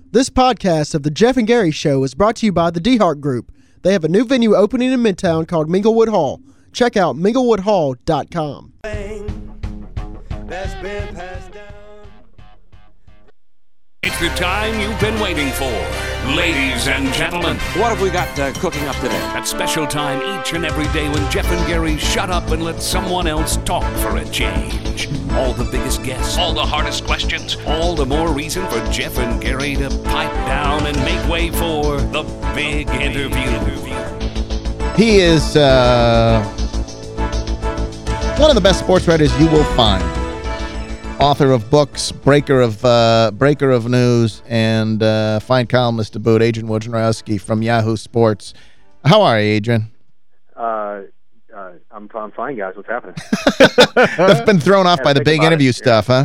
This podcast of The Jeff and Gary Show is brought to you by the DeHart Group. They have a new venue opening in Midtown called Minglewood Hall. Check out minglewoodhall.com. That's been passed down. It's the time you've been waiting for. Ladies and gentlemen. What have we got cooking up today? That special time each and every day when Jeff and Gary shut up and let someone else talk for a change. All the biggest guests, all the hardest questions, all the more reason for Jeff and Gary to pipe down and make way for the big interview. He is one of the best sports writers you will find. Author of books, breaker of news, and fine columnist to boot, Adrian Wojnarowski from Yahoo Sports. How are you, Adrian? I'm fine, guys. What's happening? That's been thrown off by the big interview stuff, huh?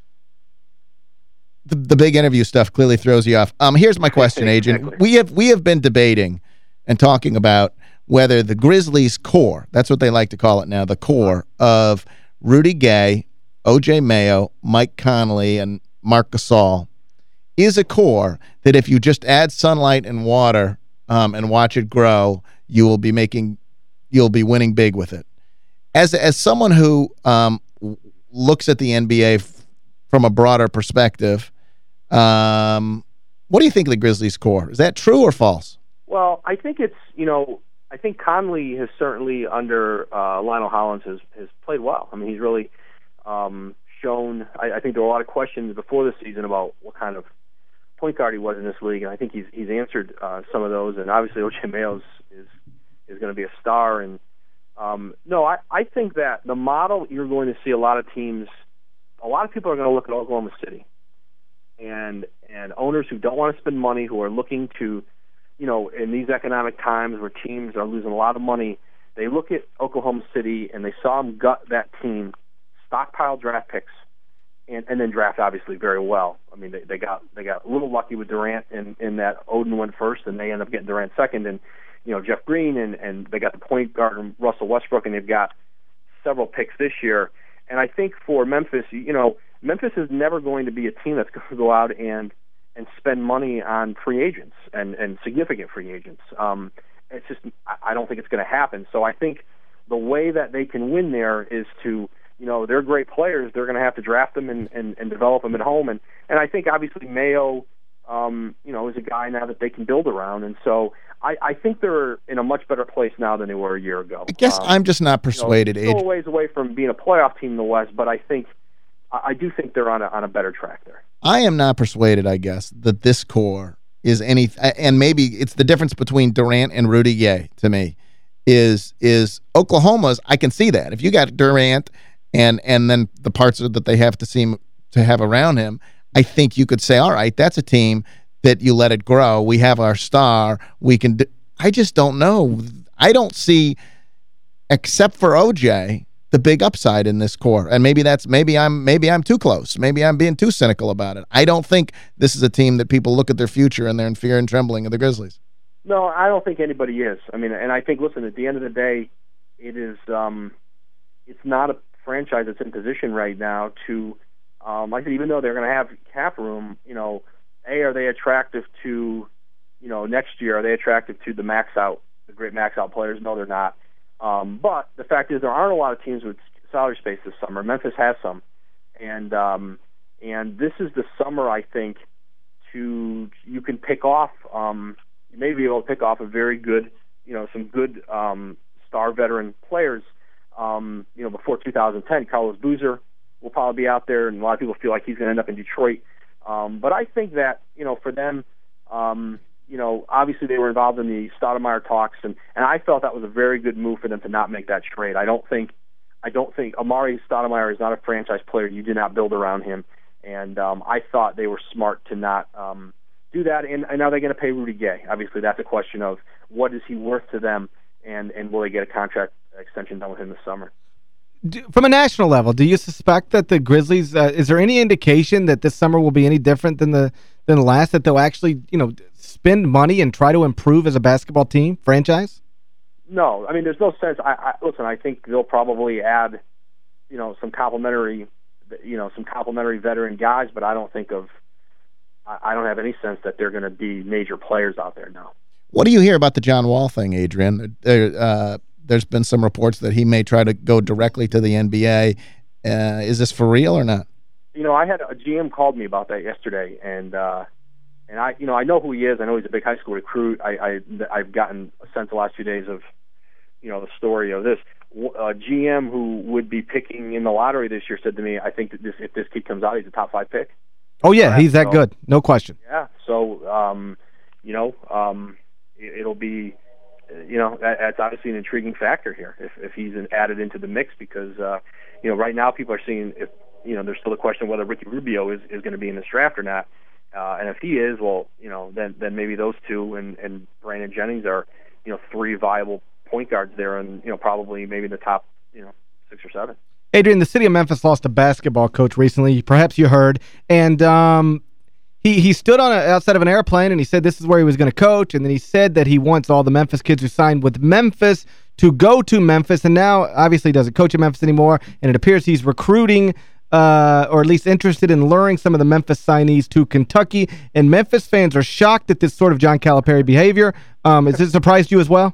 The big interview stuff clearly throws you off. Here's my question, Adrian. Exactly. We have been debating and talking about whether the Grizzlies core, that's what they like to call it now, the core of Rudy Gay, O.J. Mayo, Mike Conley, and Marc Gasol is a core that if you just add sunlight and water and watch it grow, you'll be winning big with it. As someone who looks at the NBA from a broader perspective, what do you think of the Grizzlies core? Is that true or false? Well, I think it's, I think Conley has certainly under Lionel Hollins has played well. I mean, he's really shown. I think there were a lot of questions before the season about what kind of point guard he was in this league, and I think he's answered some of those. And obviously, O.J. Mayo is going to be a star. And no, I think that the model you're going to see a lot of teams. A lot of people are going to look at Oklahoma City, and owners who don't want to spend money, who are looking to, in these economic times where teams are losing a lot of money, they look at Oklahoma City and they saw them gut that team, stockpile draft picks, and then draft obviously very well. I mean, they got a little lucky with Durant in that Oden went first, and they end up getting Durant second, and Jeff Green, and they got the point guard Russell Westbrook, and they've got several picks this year. And I think for Memphis, Memphis is never going to be a team that's going to go out and spend money on free agents and significant free agents. It's just, I don't think it's going to happen. So I think the way that they can win there is to, they're great players. They're going to have to draft them and develop them at home. And I think obviously Mayo, is a guy now that they can build around. And so I think they're in a much better place now than they were a year ago. I guess I'm just not persuaded. Still a ways away from being a playoff team in the West, but I do think they're on a better track there. I am not persuaded, I guess, that this core is any, and maybe it's the difference between Durant and Rudy Gay to me, is Oklahoma's. I can see that. If you got Durant and then the parts that they have to seem to have around him, I think you could say, all right, that's a team that you let it grow. We have our star. We can I just don't know. I don't see, except for OJ, the big upside in this core. And maybe I'm too close. Maybe I'm being too cynical about it. I don't think this is a team that people look at their future and they're in fear and trembling of the Grizzlies. No, I don't think anybody is. I mean, and I think, listen, at the end of the day, it is it's not a franchise that's in position right now to I said, even though they're going to have cap room, are they attractive to, next year, are they attractive to the great max out players? No, they're not. But the fact is there aren't a lot of teams with salary space this summer. Memphis has some. And this is the summer, I think, you can pick off, you may be able to pick off a very good, some good star veteran players, before 2010. Carlos Boozer will probably be out there, and a lot of people feel like he's going to end up in Detroit. But I think that, for them, obviously they were involved in the Stoudemire talks, and I felt that was a very good move for them to not make that trade. I don't think Amari Stoudemire is not a franchise player. You do not build around him, and I thought they were smart to not do that. And now they're going to pay Rudy Gay. Obviously, that's a question of what is he worth to them, and will they get a contract extension done with him this summer. From a national level, do you suspect that the Grizzlies, is there any indication that this summer will be any different than the last, that they'll actually, spend money and try to improve as a basketball team, franchise? No, I mean, there's no sense. Listen, I think they'll probably add, some complimentary veteran guys, but I don't think I don't have any sense that they're going to be major players out there now. What do you hear about the John Wall thing, Adrian? There's been some reports that he may try to go directly to the NBA. Is this for real or not? I had a GM called me about that yesterday, and I know who he is. I know he's a big high school recruit. I've gotten a sense the last few days of, the story of this. A GM who would be picking in the lottery this year said to me, I think that if this kid comes out, he's a top 5 pick. Oh, yeah, he's that good. No question. Yeah, so, it'll be, that's obviously an intriguing factor here if he's added into the mix because, right now people are seeing if, there's still a question whether Ricky Rubio is going to be in this draft or not. And if he is, well, then maybe those two and Brandon Jennings are, 3 viable point guards there and, probably maybe the top, 6 or 7. Adrian, the city of Memphis lost a basketball coach recently. Perhaps you heard. And he stood outside of an airplane and he said this is where he was going to coach. And then he said that he wants all the Memphis kids who signed with Memphis to go to Memphis. And now, obviously, he doesn't coach at Memphis anymore. And it appears he's recruiting or at least interested in luring some of the Memphis signees to Kentucky. And Memphis fans are shocked at this sort of John Calipari behavior. Has it surprised you as well?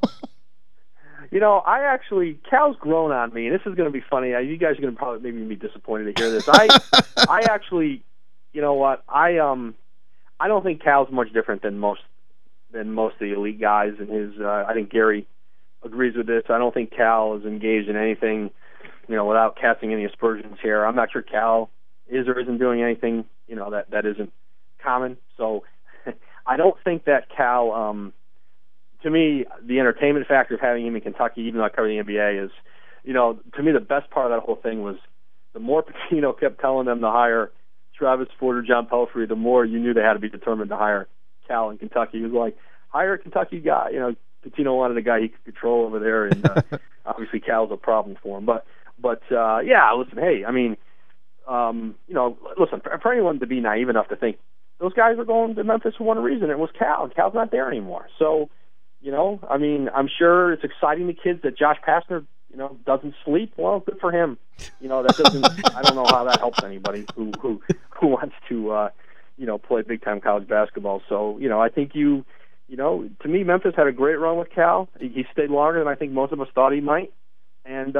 Cal's grown on me, and this is going to be funny. You guys are going to probably maybe be disappointed to hear this. I actually, I don't think Cal's much different than most of the elite guys. And I think Gary agrees with this. I don't think Cal is engaged in anything, without casting any aspersions here. I'm not sure Cal is or isn't doing anything, that isn't common. So I don't think that Cal. To me, the entertainment factor of having him in Kentucky, even though I cover the NBA, is, to me the best part of that whole thing was the more Pitino kept telling them to hire Travis Ford or John Pelfrey, the more you knew they had to be determined to hire Cal in Kentucky. He was like, hire a Kentucky guy. Pitino wanted a guy he could control over there, and obviously Cal's a problem for him. But yeah, listen, hey, I mean, listen, for anyone to be naive enough to think those guys are going to Memphis for one reason, it was Cal, and Cal's not there anymore. So, I mean, I'm sure it's exciting to kids that Josh Pastner, doesn't sleep. Well, good for him. That doesn't. I don't know how that helps anybody who wants to, play big time college basketball. So, I think to me, Memphis had a great run with Cal. He stayed longer than I think most of us thought he might. And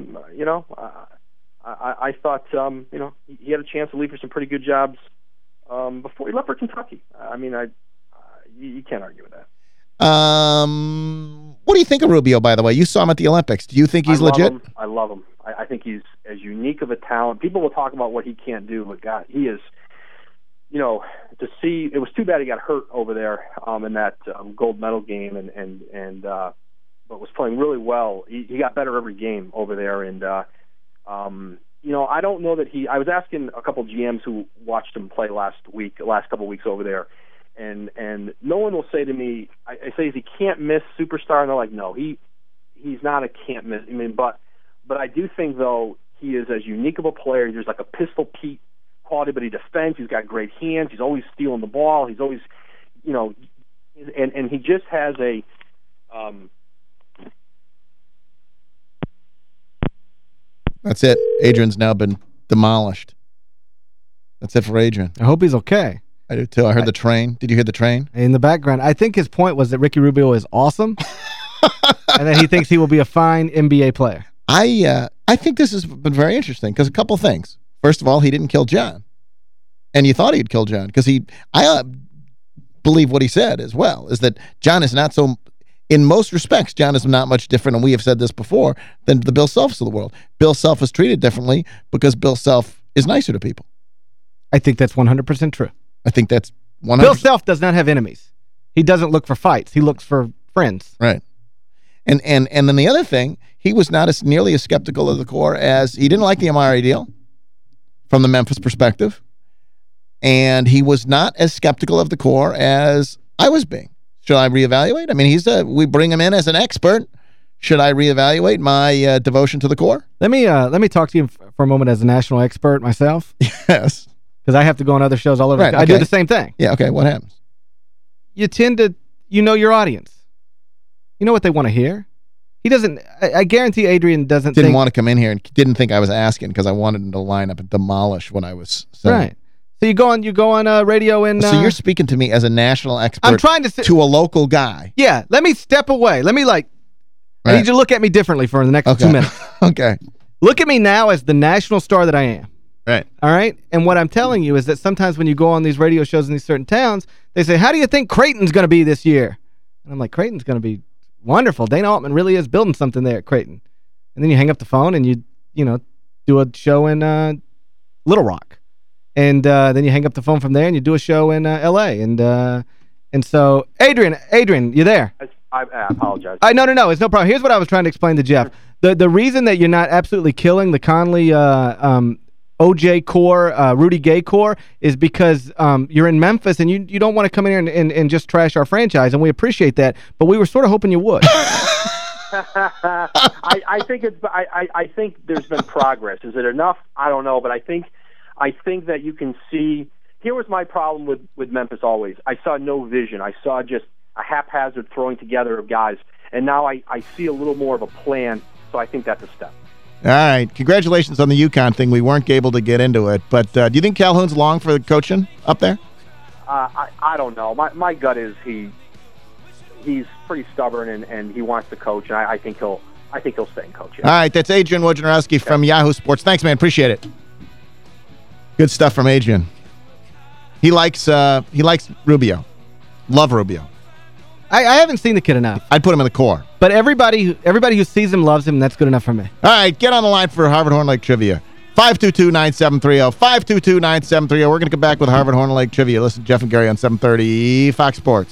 I thought, he had a chance to leave for some pretty good jobs before he left for Kentucky. I mean, you can't argue with that. What do you think of Rubio, by the way? You saw him at the Olympics. Do you think he's legit? I love him. I think he's as unique of a talent. People will talk about what he can't do, but God, he is, to see, it was too bad he got hurt over there in that gold medal game but was playing really well. He got better every game over there, and I don't know that I was asking a couple GMs who watched him play last couple weeks over there, and no one will say to me, I say, is he can't miss superstar? And they're like, no, he's not a can't miss. I mean, but I do think though he is as unique of a player. There's like a Pistol Pete quality, but he defends. He's got great hands. He's always stealing the ball. He's always, and he just has a. That's it. Adrian's now been demolished. That's it for Adrian. I hope he's okay. I do too. I heard the train. Did you hear the train? In the background. I think his point was that Ricky Rubio is awesome and that he thinks he will be a fine NBA player. I think this has been very interesting because a couple things. First of all, he didn't kill John. And you thought he'd kill John because I believe what he said as well, is that John is not so, in most respects, John is not much different, and we have said this before, than the Bill Selfs of the world. Bill Self is treated differently because Bill Self is nicer to people. I think that's 100% true. I think that's 100%. Bill Self does not have enemies. He doesn't look for fights. He looks for friends. Right. And then the other thing, he was not nearly as skeptical of the core as he didn't like the Amari deal from the Memphis perspective. And he was not as skeptical of the core as I was being. Should I reevaluate? I mean, we bring him in as an expert. Should I reevaluate my devotion to the core? Let me talk to you for a moment as a national expert myself. Yes. Because I have to go on other shows all over. Right, I do the same thing. Yeah, okay. What happens? You tend to, your audience. You know what they want to hear. He doesn't, I guarantee Adrian didn't want to come in here and didn't think I was asking because I wanted him to line up and demolish what I was saying. Right. So you go on radio and... so you're speaking to me as a national expert I'm trying to a local guy. Yeah, let me step away. Let me, I need you to look at me differently for the next 2 minutes. Okay. Look at me now as the national star that I am. Right. All right? And what I'm telling you is that sometimes when you go on these radio shows in these certain towns, they say, how do you think Creighton's going to be this year? And I'm like, Creighton's going to be wonderful. Dana Altman really is building something there at Creighton. And then you hang up the phone and you do a show in Little Rock. And then you hang up the phone from there and you do a show in L.A. And so, Adrian, you there? I apologize. No, it's no problem. Here's what I was trying to explain to Jeff. The reason that you're not absolutely killing the Conley OJ core, Rudy Gay core, is because you're in Memphis and you don't want to come in here and just trash our franchise, and we appreciate that, but we were sort of hoping you would. I think there's been progress. Is it enough? I don't know, but I think that you can see. Here was my problem with Memphis always. I saw no vision. I saw just a haphazard throwing together of guys, and now I see a little more of a plan, so I think that's a step. All right. Congratulations on the UConn thing. We weren't able to get into it, but do you think Calhoun's long for coaching up there? I don't know. My gut is he's pretty stubborn and he wants to coach, and I think he'll stay and coach. Yeah. All right. That's Adrian Wojnarowski from Yahoo Sports. Thanks, man. Appreciate it. Good stuff from Adrian. He likes Rubio. Love Rubio. I haven't seen the kid enough. I'd put him in the core. But everybody who sees him loves him, and that's good enough for me. All right, get on the line for Harvard Horn Lake Trivia. 522-9730. 522-9730. We're going to come back with Harvard Horn Lake Trivia. Listen to Jeff and Gary on 730 Fox Sports.